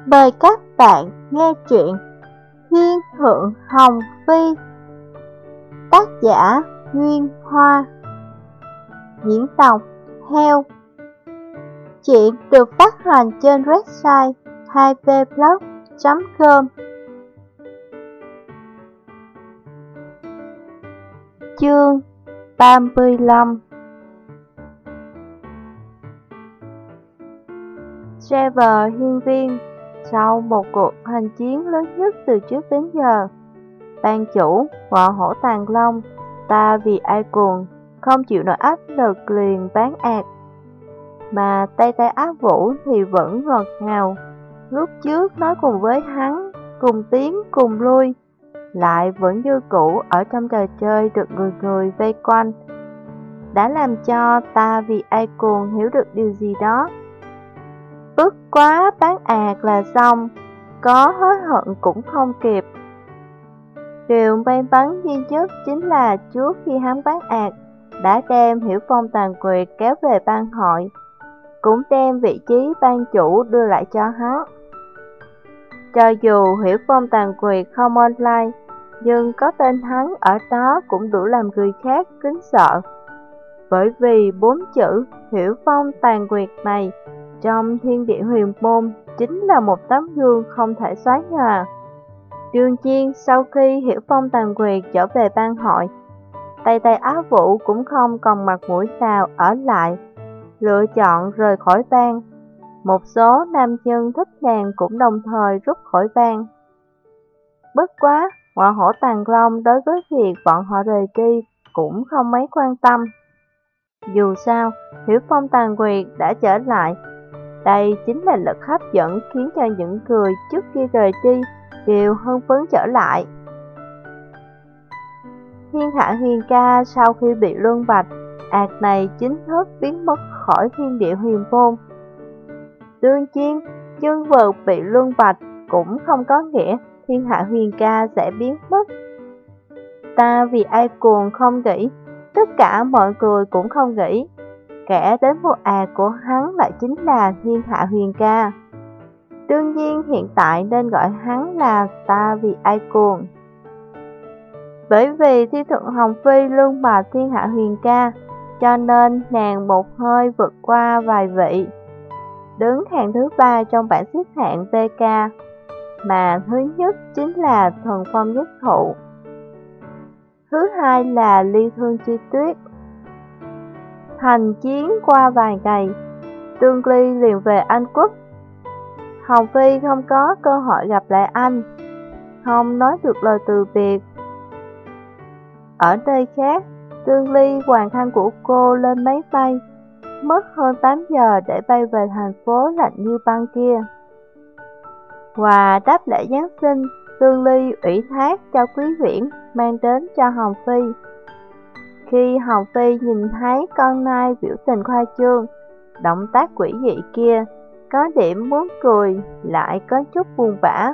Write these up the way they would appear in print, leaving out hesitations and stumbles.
Mời các bạn nghe truyện Thiên Thượng Hồng Phi. Tác giả Nguyên Hoa. Diễn đọc Heo. Truyện được phát hành trên website 2vblog.com. Chương 35. Trevor hiên viên. Sau một cuộc hành chiến lớn nhất từ trước đến giờ, ban chủ Ngọ Hổ Tàng Long ta vì ai cuồng không chịu nổi áp lực liền bán ạt, mà Tây Tây Ác Vũ thì vẫn ngọt ngào. Lúc trước nói cùng với hắn, cùng tiến cùng lui, lại vẫn như cũ ở trong trò chơi được người người vây quanh, đã làm cho ta vì ai cuồng hiểu được điều gì đó. Bất quá bán ạt là xong, có hối hận cũng không kịp. Điều may mắn duy nhất chính là trước khi hắn bán ạt, đã đem Hiểu Phong Tàn Quyệt kéo về ban hội, cũng đem vị trí ban chủ đưa lại cho hắn. Cho dù Hiểu Phong Tàn Quyệt không online, nhưng có tên hắn ở đó cũng đủ làm người khác kính sợ. Bởi vì 4 chữ Hiểu Phong Tàn Quyệt này trong thiên địa huyền môn chính là một tấm gương không thể xóa nhòa. Đương nhiên, sau khi Hiểu Phong Tàn Quyệt trở về ban hội, Tây Tây Ác Vũ cũng không còn mặt mũi nào ở lại, lựa chọn rời khỏi bang. Một số nam nhân thích nàng cũng đồng thời rút khỏi bang. Bất quá, Ngọ Hổ Tàng Long đối với việc bọn họ rời đi cũng không mấy quan tâm. Dù sao, Hiểu Phong Tàn Quyệt đã trở lại. Đây chính là lực hấp dẫn khiến cho những người trước khi rời đi đều hưng phấn trở lại. Thiên Hạ Huyền Ca sau khi bị luân bạch, ạt này chính thức biến mất khỏi thiên địa huyền môn. Đương nhiên, nhân vật bị luân bạch cũng không có nghĩa Thiên Hạ Huyền Ca sẽ biến mất. Ta vì ai cuồng không nghĩ, tất cả mọi người cũng không nghĩ. Kẻ đến vô ạt của hắn lại chính là Thiên Hạ Huyền Ca. Đương nhiên hiện tại nên gọi hắn là ta vì ai cuồng. Bởi vì Thiên Thượng Hồng Phi luôn mà Thiên Hạ Huyền Ca, cho nên nàng một hơi vượt qua vài vị, đứng hàng thứ 3 trong bảng xếp hạng VK, mà thứ nhất chính là Thần Phong Nhất Thụ, thứ hai là Ly Thương Chi Tuyết. Hành chiến qua vài ngày, Tương Ly liền về Anh Quốc. Hồng Phi không có cơ hội gặp lại anh, không nói được lời từ biệt. Ở nơi khác, Tương Ly hoàn thành của cô lên máy bay, mất hơn 8 giờ để bay về thành phố lạnh như băng kia. Và đáp lễ Giáng sinh, Tương Ly ủy thác cho Quý Viễn mang đến cho Hồng Phi. Khi Hồng Phi nhìn thấy con nai biểu tình khoa trương, động tác quỷ dị kia, có điểm muốn cười, lại có chút buồn bã.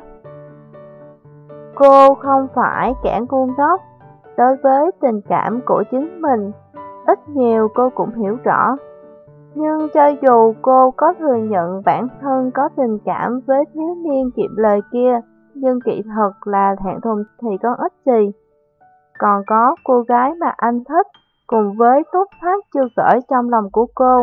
Cô không phải kẻ ngu ngốc, đối với tình cảm của chính mình, ít nhiều cô cũng hiểu rõ. Nhưng cho dù cô có thừa nhận bản thân có tình cảm với thiếu niên kiệm lời kia, nhưng kỳ thật là thẹn thùng thì có ích gì. Còn có cô gái mà anh thích, cùng với tốt phát chưa gửi trong lòng của cô.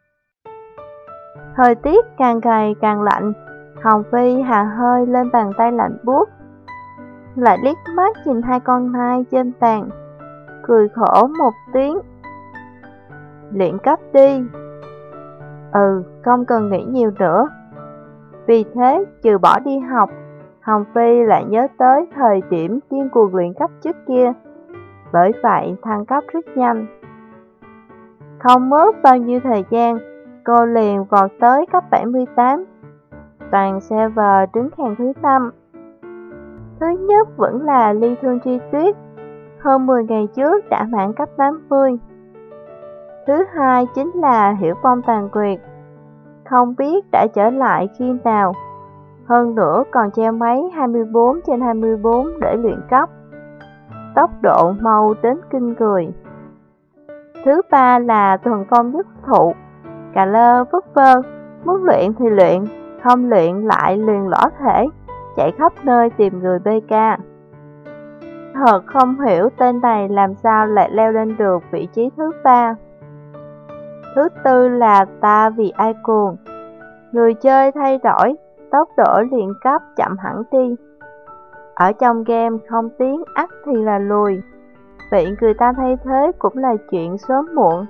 Thời tiết càng ngày càng lạnh, Hồng Phi hà hơi lên bàn tay lạnh buốt, lại liếc mắt nhìn hai con nai trên bàn, cười khổ một tiếng. Luyện cấp đi. Không cần nghĩ nhiều nữa. Vì thế, trừ bỏ đi học, Hồng Phi lại nhớ tới thời điểm điên cuồng luyện cấp trước kia. Bởi vậy thăng cấp rất nhanh. Không mất bao nhiêu thời gian, cô liền vọt tới cấp 78. Toàn server đứng hàng thứ 5. Thứ nhất vẫn là Ly Thương Chi Tuyết, hơn 10 ngày trước đã mãn cấp 80. Thứ hai chính là Hiểu Phong Tàn Quyệt, không biết đã trở lại khi nào. Hơn nữa còn treo máy 24/24 để luyện cấp, tốc độ mau đến kinh người. Thứ ba là Thần Phong Nhất Thụ, cà lơ vất vơ, muốn luyện thì luyện, không luyện lại liền lõa thể, chạy khắp nơi tìm người BK. Thật không hiểu tên này làm sao lại leo lên được vị trí thứ 3. Thứ tư là ta vì ai cuồng. Người chơi thay đổi, tốc độ luyện cấp chậm hẳn đi. Ở trong game không tiến ắt thì là lùi, bị người ta thay thế cũng là chuyện sớm muộn.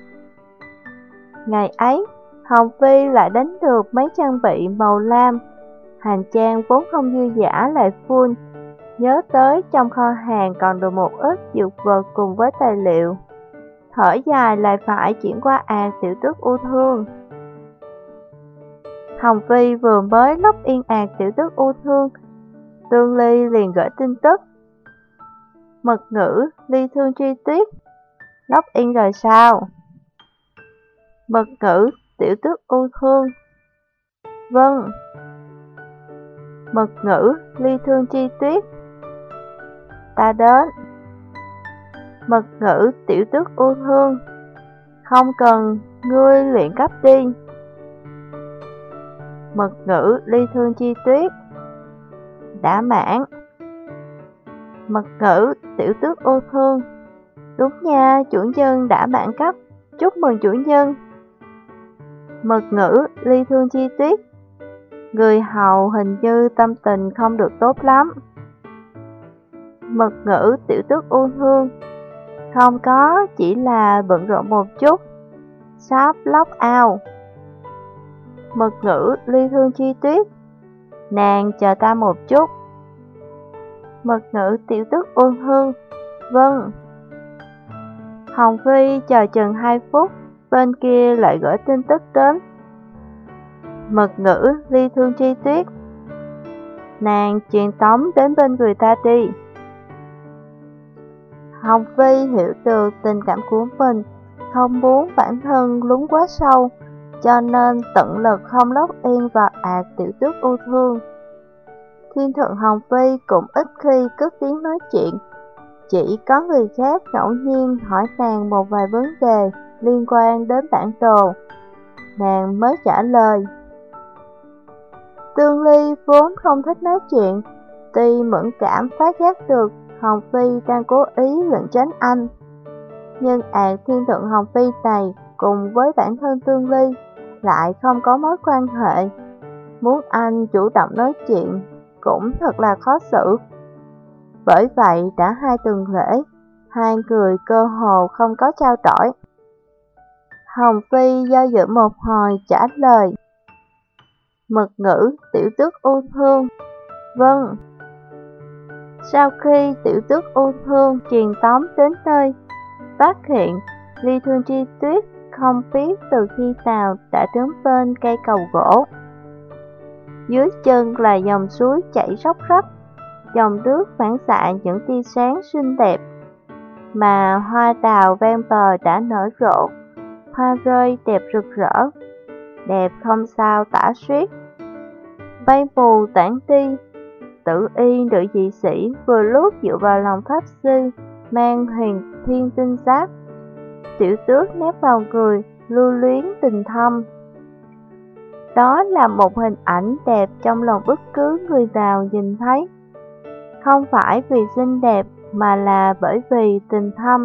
Ngày ấy, Hồng Phi lại đánh được mấy trang bị màu lam, hành trang vốn không dư dả lại full. Nhớ tới trong kho hàng còn được một ít dược vật cùng với tài liệu, thở dài lại phải chuyển qua tiểu tước u thương. Hồng Phi vừa mới log in tiểu tước u thương, Tương Ly liền gửi tin tức. Mật ngữ Ly Thương Truy Tuyết, log in rồi sao? Mật ngữ tiểu tước u thương. Vâng. Mật ngữ Ly Thương Chi Tuyết, ta đến. Mật ngữ tiểu tước u thương, không cần, ngươi luyện cấp đi. Mật ngữ Ly Thương Chi Tuyết, đã mãn. Mật ngữ tiểu tước u thương, đúng nha, chủ nhân đã mãn cấp, chúc mừng chủ nhân. Mật ngữ Ly Thương Chi Tuyết, người hầu hình như tâm tình không được tốt lắm. Mật ngữ tiểu tước u thương, không có, chỉ là bận rộn một chút, sắp log out. Mật ngữ Ly Thương Chi Tuyết, nàng chờ ta một chút. Mật ngữ tiểu tước u thương, vâng. Hồng Phi chờ chừng 2 phút, bên kia lại gửi tin tức đến. Mật ngữ Ly Thương Chi Tuyết, nàng truyền tống đến bên người ta đi. Hồng Phi hiểu được tình cảm của mình, không muốn bản thân lún quá sâu, cho nên tận lực không log in vào tiểu tước u thương. Thiên thượng Hồng Phi cũng ít khi cất tiếng nói chuyện, chỉ có người khác ngẫu nhiên hỏi nàng một vài vấn đề liên quan đến bản đồ, nàng mới trả lời. Tương Ly vốn không thích nói chuyện, tuy mẫn cảm phát giác được Hồng Phi đang cố ý lẩn tránh anh, nhưng thiên thượng Hồng Phi này cùng với bản thân Tương Ly lại không có mối quan hệ, muốn anh chủ động nói chuyện cũng thật là khó xử. Bởi vậy đã 2 tuần lễ, hai người cơ hồ không có trao đổi. Hồng Phi do dự một hồi trả lời. Mật ngữ tiểu tước u thương, vâng. Sau khi tiểu tước u thương truyền tống đến nơi, phát hiện Ly Thương Chi Tuyết không biết từ khi nào đã đứng bên cây cầu gỗ. Dưới chân là dòng suối chảy róc rách, dòng nước phản xạ những tia sáng xinh đẹp, mà hoa đào ven bờ đã nở rộ, hoa rơi đẹp rực rỡ, đẹp không sao tả xiết. Mây mù tản đi, Tử Y nữ dị sĩ vừa lúc dựa vào lòng pháp sư mang huyền thiên tinh giáp, tiểu tước nép vào người, lưu luyến tình thâm. Đó là một hình ảnh đẹp trong lòng bất cứ người nào nhìn thấy, không phải vì xinh đẹp mà là bởi vì tình thâm.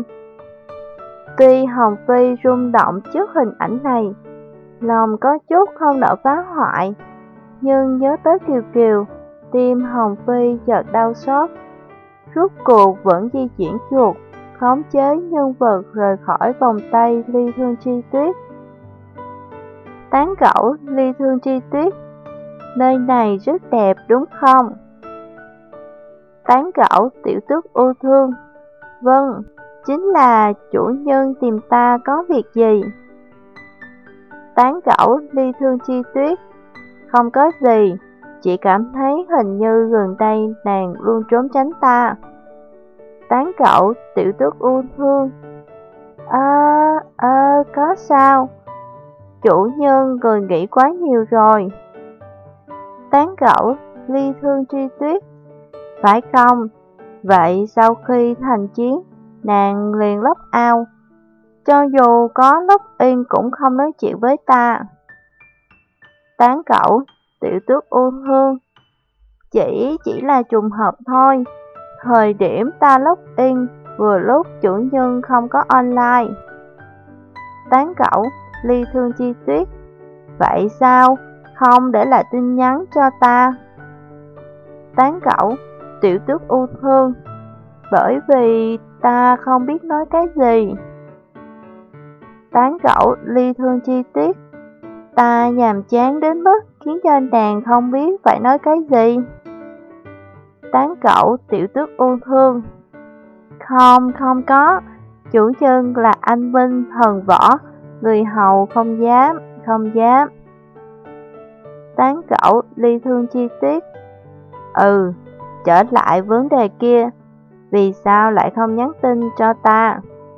Tuy Hồng Phi rung động trước hình ảnh này, lòng có chút không nỡ phá hoại, nhưng nhớ tới Kiều Kiều, tim Hồng Phi chợt đau xót. Rốt cuộc vẫn di chuyển chuột, khống chế nhân vật rời khỏi vòng tay Ly Thương Chi Tuyết. Tán gẫu Ly Thương Chi Tuyết, nơi này rất đẹp đúng không? Tán gẫu tiểu tước u thương, vâng, chính là chủ nhân tìm ta có việc gì? Tán gẫu Ly Thương Chi Tuyết, không có gì, chỉ cảm thấy hình như gần đây nàng luôn trốn tránh ta. Tán gẫu tiểu tước u thương, có sao? Chủ nhân người nghĩ quá nhiều rồi. Tán gẫu Ly Thương Chi Tuyết, phải không? Vậy sau khi thành chiến, nàng liền log out, cho dù có log in cũng không nói chuyện với ta. Tán gẫu Tiểu Tước U Hương. Chỉ là trùng hợp thôi. Thời điểm ta login, vừa lúc chủ nhân không có online. Tán gẫu, Ly Thương Chi Tuyết. Vậy sao không để lại tin nhắn cho ta? Tán gẫu, Tiểu Tước U Hương. Bởi vì ta không biết nói cái gì. Tán gẫu, Ly Thương Chi Tuyết. Ta nhàm chán đến mức khiến cho nàng không biết phải nói cái gì. Tán gẫu, Tiểu Tước U Hương. Không có. Chủ nhân là anh Minh thần võ, người hầu không dám. Tán gẫu, Ly Thương Chi Tuyết. Trở lại vấn đề kia, vì sao lại không nhắn tin cho ta?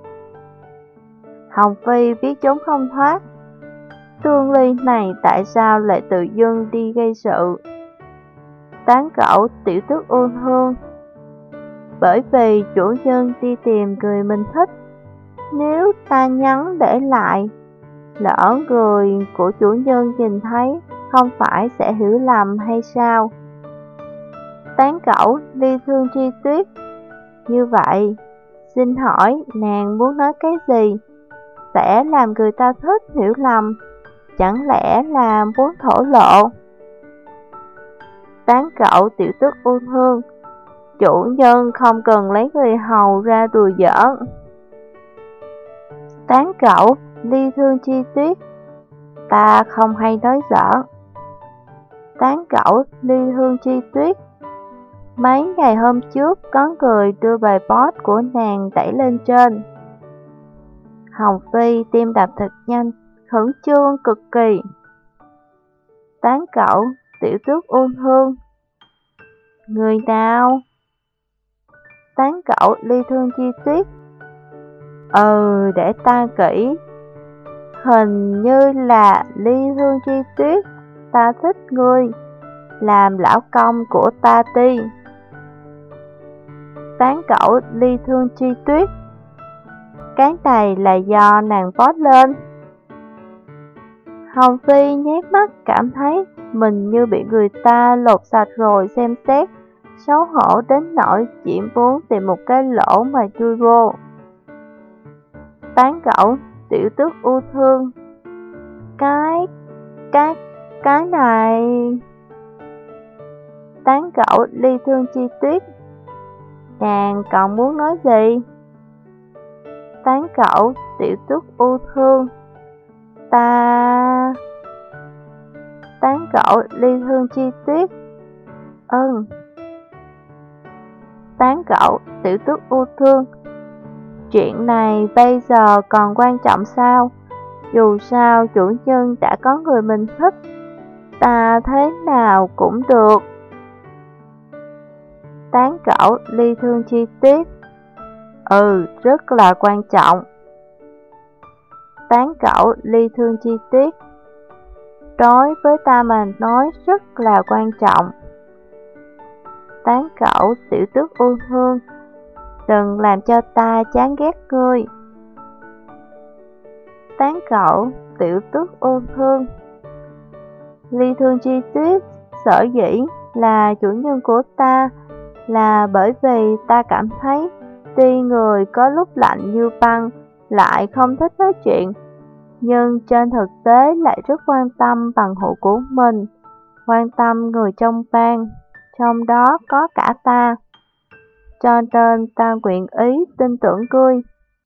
Hồng Phi biết trốn không thoát. Tương Ly này tại sao lại tự dưng đi gây sự? Tán gẫu, Tiểu Tước U Hương. Bởi vì chủ nhân đi tìm người mình thích. Nếu ta nhắn để lại, lỡ người của chủ nhân nhìn thấy, không phải sẽ hiểu lầm hay sao? Tán gẫu, Ly Thương Chi Tuyết. Như vậy, xin hỏi nàng muốn nói cái gì? Sẽ làm người ta thích hiểu lầm, chẳng lẽ là muốn thổ lộ? Tán gẫu, Tiểu Tước U Hương. Chủ nhân không cần lấy người hầu ra đùa giỡn. Tán gẫu, Ly Thương Chi Tuyết. Ta không hay nói giỡn. Tán gẫu, Ly Thương Chi Tuyết. Mấy ngày hôm trước có người đưa bài post của nàng đẩy lên trên. Hồng Phi tim đập thật nhanh, khẩn trương cực kỳ. Tán gẫu, Tiểu Tước U Hương. Người nào? Tán gẫu, Ly Thương Chi Tuyết. Để ta kỹ. Hình như là Ly Thương Chi Tuyết. Ta thích ngươi, làm lão công của ta đi. Tán gẫu, Ly Thương Chi Tuyết. Cái này là do nàng post lên. Hồng Phi nhét mắt, cảm thấy mình như bị người ta lột sạch rồi xem xét, xấu hổ đến nỗi chỉ muốn tìm một cái lỗ mà chui vô. Tán gẫu, Tiểu Tước U Hương. Cái này... Tán gẫu, Ly Thương Chi Tuyết. Nàng còn muốn nói gì? Tán gẫu, Tiểu Tước U Hương. Tán gẫu, Ly Thương Chi Tuyết. Tán gẫu, Tiểu Tước U Hương. Chuyện này bây giờ còn quan trọng sao? Dù sao chủ nhân đã có người mình thích, ta thế nào cũng được. Tán gẫu, Ly Thương Chi Tuyết. Rất là quan trọng. Tán gẫu, Ly Thương Chi Tuyết. Đối với ta mà nói rất là quan trọng. Tán gẫu, Tiểu Tước U Hương. Đừng làm cho ta chán ghét ngươi. Tán gẫu, Tiểu Tước U Hương. Ly Thương Chi Tuyết. Sở dĩ là chủ nhân của ta là bởi vì ta cảm thấy tuy người có lúc lạnh như băng, lại không thích nói chuyện, nhưng trên thực tế lại rất quan tâm bằng hữu của mình, quan tâm người trong bang, trong đó có cả ta. Cho nên ta nguyện ý tin tưởng ngươi.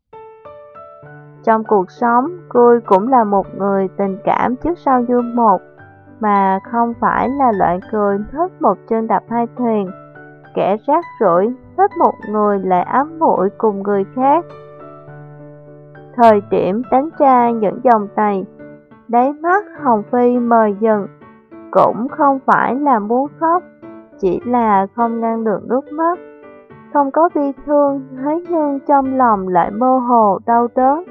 Trong cuộc sống, ngươi cũng là một người tình cảm trước sau như một, mà không phải là loại người thích một chân đạp hai thuyền, kẻ rác rưởi thích một người lại ám muội cùng người khác. Thời điểm đánh tra những dòng này, đáy mắt Hồng Phi mờ dần, cũng không phải là muốn khóc, chỉ là không ngăn được nước mắt. Không có bi thương, thế nhưng trong lòng lại mơ hồ đau đớn.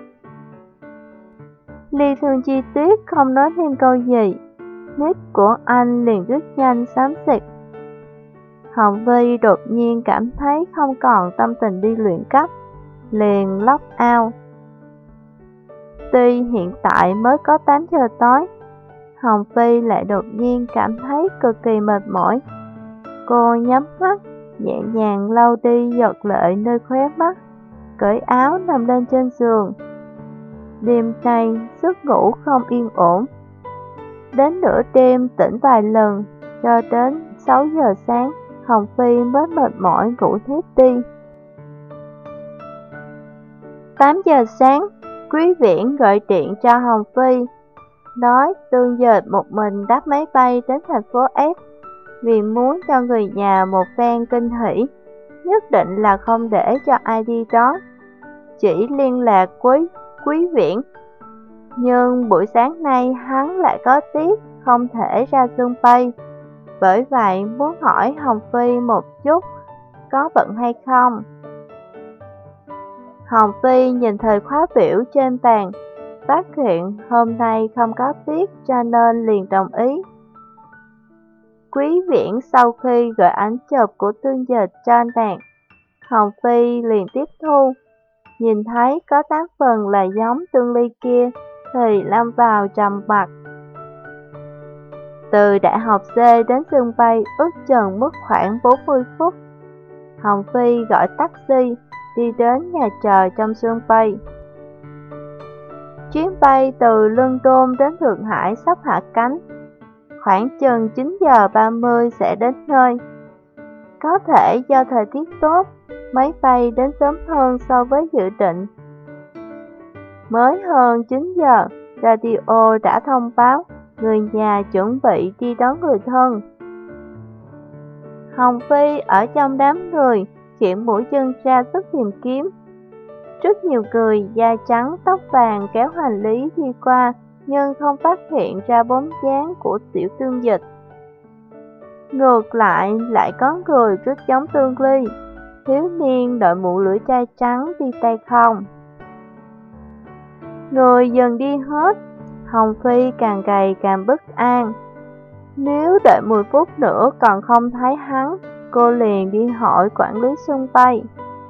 Ly Thương Chi Tuyết không nói thêm câu gì, nick của anh liền rất nhanh xám xịt. Hồng Vi đột nhiên cảm thấy không còn tâm tình đi luyện cấp, liền log out. Tuy hiện tại mới có 8 giờ tối, Hồng Phi lại đột nhiên cảm thấy cực kỳ mệt mỏi. Cô nhắm mắt, nhẹ nhàng lau đi giọt lệ nơi khóe mắt, cởi áo nằm lên trên giường. Đêm nay giấc ngủ không yên ổn. Đến nửa đêm tỉnh vài lần, cho đến 6 giờ sáng, Hồng Phi mới mệt mỏi ngủ thiếp đi. 8 giờ sáng, Quý Viễn gọi điện cho Hồng Phi, nói Tương Dệt một mình đáp máy bay đến thành phố S, vì muốn cho người nhà một phen kinh hỉ, nhất định là không để cho ai đi đón, chỉ liên lạc Quý Viễn. Nhưng buổi sáng nay hắn lại có tiết không thể ra sân bay, bởi vậy muốn hỏi Hồng Phi một chút có bận hay không. Hồng Phi nhìn thời khóa biểu trên bàn, phát hiện hôm nay không có tiết cho nên liền đồng ý. Quý Viễn sau khi gửi ảnh chụp của Tương Dệt cho nàng, Hồng Phi liền tiếp thu, nhìn thấy có 8 phần là giống Tương Ly kia thì lâm vào trầm mặc. Từ đại học C đến sân bay ước chừng mất khoảng 40 phút. Hồng Phi gọi taxi đi đến nhà chờ trong sân bay. Chuyến bay từ London đến Thượng Hải sắp hạ cánh, khoảng chừng 9 giờ 30 sẽ đến nơi. Có thể do thời tiết tốt, máy bay đến sớm hơn so với dự định. Mới hơn 9 giờ, radio đã thông báo người nhà chuẩn bị đi đón người thân. Hồng Phi ở trong đám người, khiển mũi chân ra sức tìm kiếm. Rất nhiều người da trắng tóc vàng kéo hành lý đi qua, nhưng không phát hiện ra bóng dáng của Tiểu Tương Dịch. Ngược lại có người rất giống Tương Ly, thiếu niên đội mũ lưỡi chai trắng đi tay không. Người dần đi hết, Hồng Phi càng ngày càng bất an. Nếu đợi 10 phút nữa còn không thấy hắn, cô liền đi hỏi quản lý sân bay.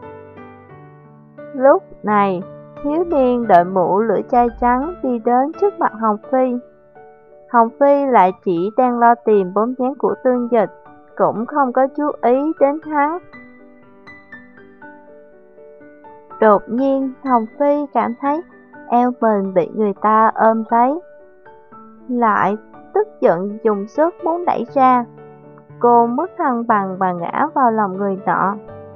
Lúc này, thiếu niên đội mũ lưỡi chai trắng đi đến trước mặt Hồng Phi. Hồng Phi lại chỉ đang lo tìm bóng dáng của Tương Dịch, cũng không có chú ý đến hắn. Đột nhiên, Hồng Phi cảm thấy eo mình bị người ta ôm lấy, lại tức giận dùng sức muốn đẩy ra. Cô mất thăng bằng và ngã vào lòng người nọ.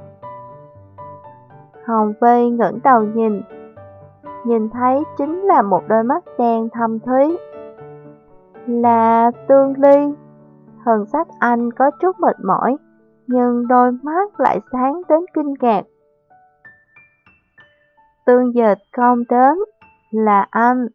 Hồng Phi ngẩng đầu nhìn thấy chính là một đôi mắt đen thâm thúy. Là Tương Ly. Thần sắc anh có chút mệt mỏi, nhưng đôi mắt lại sáng đến kinh ngạc. Tương Dịch không đến, là anh.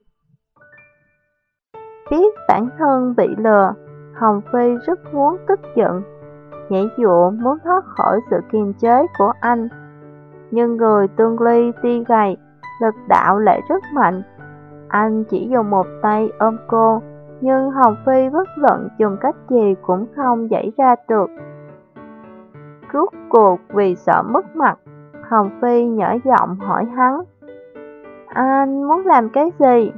Biết bản thân bị lừa, Hồng Phi rất muốn tức giận, nhảy dụa muốn thoát khỏi sự kiềm chế của anh. Nhưng người Tương Ly tuy gầy, lực đạo lại rất mạnh. Anh chỉ dùng một tay ôm cô, nhưng Hồng Phi bất luận dùng cách gì cũng không giãy ra được. Rốt cuộc vì sợ mất mặt, Hồng Phi nhỏ giọng hỏi hắn, anh muốn làm cái gì?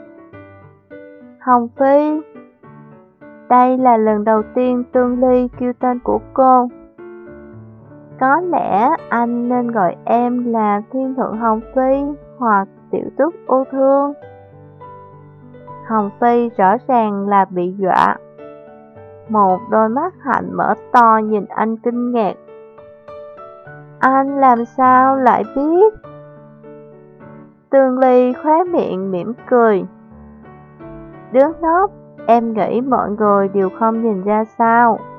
Hồng Phi, đây là lần đầu tiên Tương Ly kêu tên của cô. Có lẽ anh nên gọi em là Thiên Thượng Hồng Phi hoặc Tiểu Tước Ô Thương. Hồng Phi rõ ràng là bị dọa. Một đôi mắt hạnh mở to nhìn anh kinh ngạc. Anh làm sao lại biết? Tương Ly khóe miệng mỉm cười. Đứa ngốc, em nghĩ mọi người đều không nhìn ra sao?